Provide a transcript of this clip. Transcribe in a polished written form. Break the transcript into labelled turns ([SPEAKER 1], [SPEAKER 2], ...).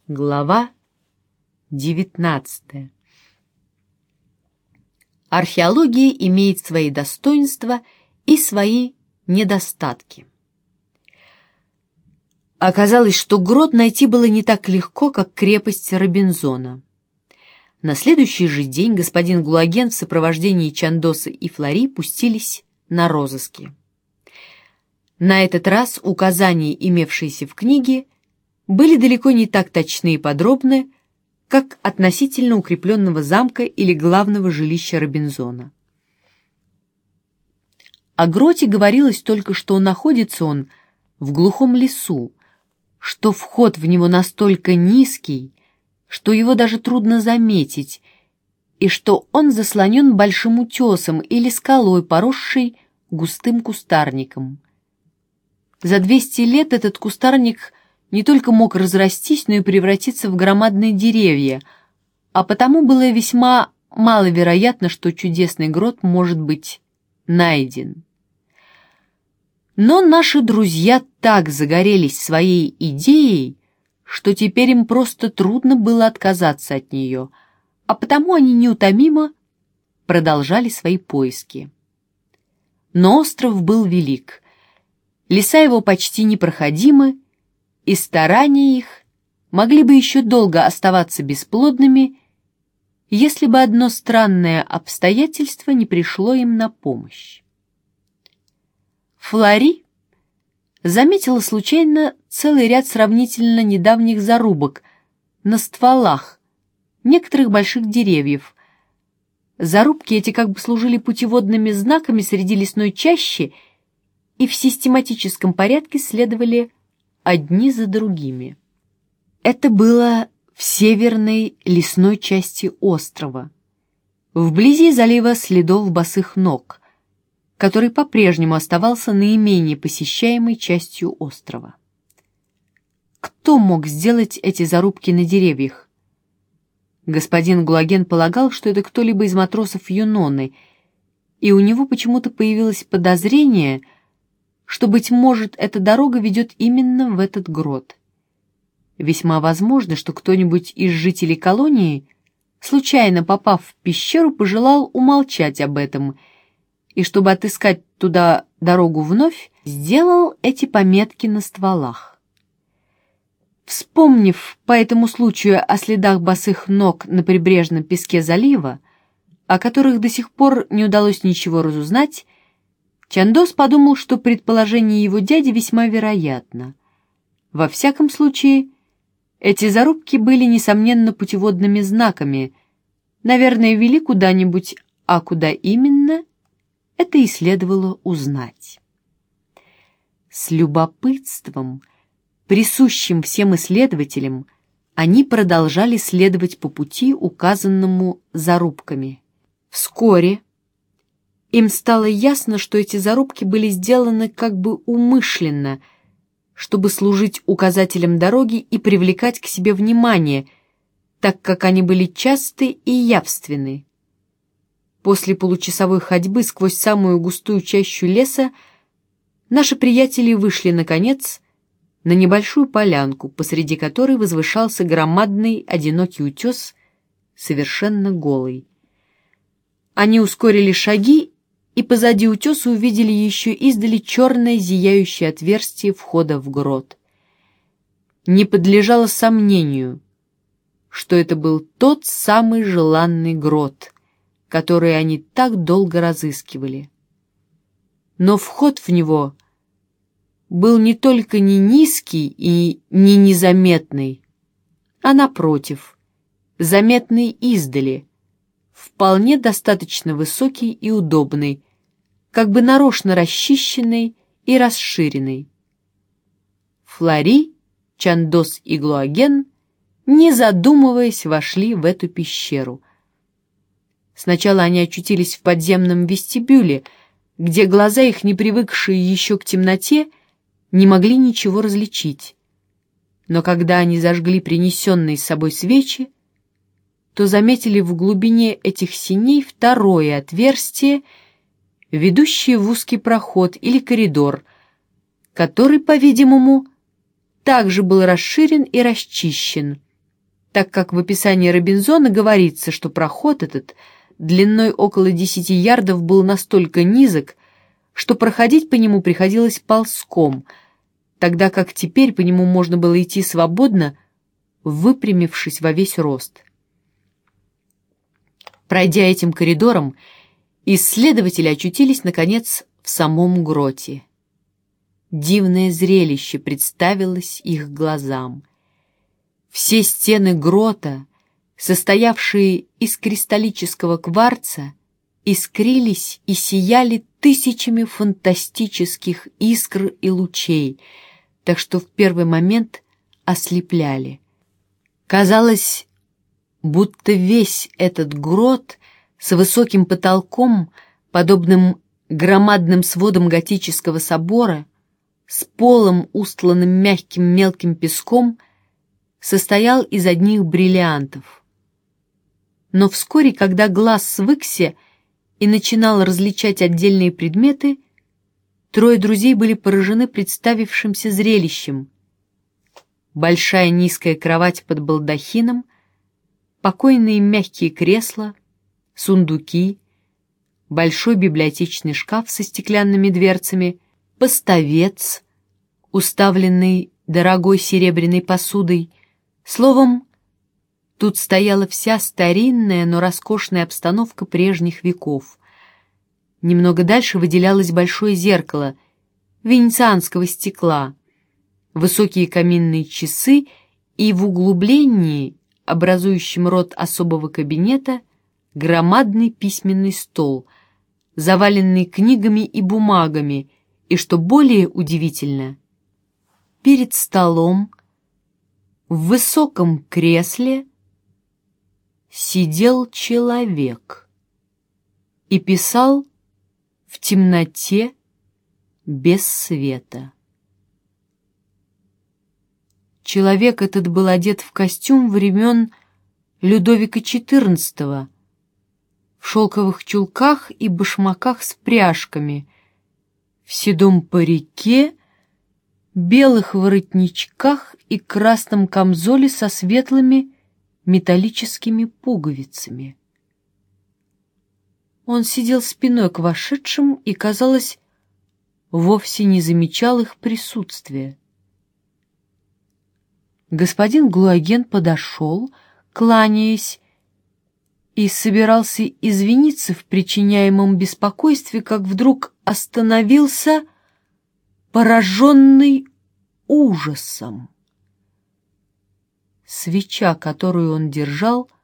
[SPEAKER 1] Глава 19. Археология имеет свои достоинства и свои недостатки. Оказалось, что грот найти было не так легко, как крепость Робинзона. На следующий же день господин Гулаген в сопровождении Чандоса и Флори пустились на розыски. На этот раз указания, имевшиеся в книге, были далеко не так точны и подробны, как относительно укрепленного замка или главного жилища Робинзона. О гроте говорилось только, что находится он в глухом лесу, что вход в него настолько низкий, что его даже трудно заметить, и что он заслонен большим утесом или скалой, поросшей густым кустарником. За 200 лет этот кустарник не только мог разрастись, но и превратиться в громадные деревья, а потому было весьма маловероятно, что чудесный грот может быть найден. Но наши друзья так загорелись своей идеей, что теперь им просто трудно было отказаться от нее, а потому они неутомимо продолжали свои поиски. Но остров был велик, леса его почти непроходимы, и старания их могли бы еще долго оставаться бесплодными, если бы одно странное обстоятельство не пришло им на помощь. Флори заметила случайно целый ряд сравнительно недавних зарубок на стволах некоторых больших деревьев. Зарубки эти как бы служили путеводными знаками среди лесной чащи и в систематическом порядке следовали одни за другими. Это было в северной лесной части острова, вблизи залива следов босых ног, который по-прежнему оставался наименее посещаемой частью острова. Кто мог сделать эти зарубки на деревьях? Господин Гулаген полагал, что это кто-либо из матросов Юноны, и у него почему-то появилось подозрение, что, быть может, эта дорога ведет именно в этот грот. Весьма возможно, что кто-нибудь из жителей колонии, случайно попав в пещеру, пожелал умолчать об этом, и, чтобы отыскать туда дорогу вновь, сделал эти пометки на стволах. Вспомнив по этому случаю о следах босых ног на прибрежном песке залива, о которых до сих пор не удалось ничего разузнать, Чандос подумал, что предположение его дяди весьма вероятно. Во всяком случае, эти зарубки были, несомненно, путеводными знаками, наверное, вели куда-нибудь, а куда именно, это и следовало узнать. С любопытством, присущим всем исследователям, они продолжали следовать по пути, указанному зарубками. Вскоре им стало ясно, что эти зарубки были сделаны как бы умышленно, чтобы служить указателем дороги и привлекать к себе внимание, так как они были часты и явственны. После получасовой ходьбы сквозь самую густую чащу леса наши приятели вышли, наконец, на небольшую полянку, посреди которой возвышался громадный одинокий утес, совершенно голый. Они ускорили шаги, и позади утеса увидели еще издали черное зияющее отверстие входа в грот. Не подлежало сомнению, что это был тот самый желанный грот, который они так долго разыскивали. Но вход в него был не только не низкий и не незаметный, а, напротив, заметный издали, вполне достаточно высокий и удобный, как бы нарочно расчищенный и расширенный. Флори, Чандос и Гулаген, не задумываясь, вошли в эту пещеру. Сначала они очутились в подземном вестибюле, где глаза их, не привыкшие еще к темноте, не могли ничего различить. Но когда они зажгли принесенные с собой свечи, то заметили в глубине этих синей второе отверстие, ведущее в узкий проход или коридор, который, по-видимому, также был расширен и расчищен, так как в описании Робинзона говорится, что проход этот длиной около 10 ярдов был настолько низок, что проходить по нему приходилось ползком, тогда как теперь по нему можно было идти свободно, выпрямившись во весь рост. Пройдя этим коридором, исследователи очутились, наконец, в самом гроте. Дивное зрелище представилось их глазам. Все стены грота, состоявшие из кристаллического кварца, искрились и сияли тысячами фантастических искр и лучей, так что в первый момент ослепляли. Казалось, будто весь этот грот с высоким потолком, подобным громадным сводам готического собора, с полом, устланным мягким мелким песком, состоял из одних бриллиантов. Но вскоре, когда глаз свыкся и начинал различать отдельные предметы, трое друзей были поражены представившимся зрелищем. Большая низкая кровать под балдахином, покойные мягкие кресла, сундуки, большой библиотечный шкаф со стеклянными дверцами, поставец, уставленный дорогой серебряной посудой. Словом, тут стояла вся старинная, но роскошная обстановка прежних веков. Немного дальше выделялось большое зеркало венецианского стекла, высокие каминные часы и в углублении, образующем рот особого кабинета, громадный письменный стол, заваленный книгами и бумагами, и, что более удивительно, перед столом в высоком кресле сидел человек и писал в темноте без света. Человек этот был одет в костюм времен Людовика XIV, в шелковых чулках и башмаках с пряжками, в седом парике, белых воротничках и красном камзоле со светлыми металлическими пуговицами. Он сидел спиной к вошедшим и, казалось, вовсе не замечал их присутствия. Господин Глуаген подошел, кланяясь, и собирался извиниться в причиняемом беспокойстве, как вдруг остановился, пораженный ужасом. Свеча, которую он держал,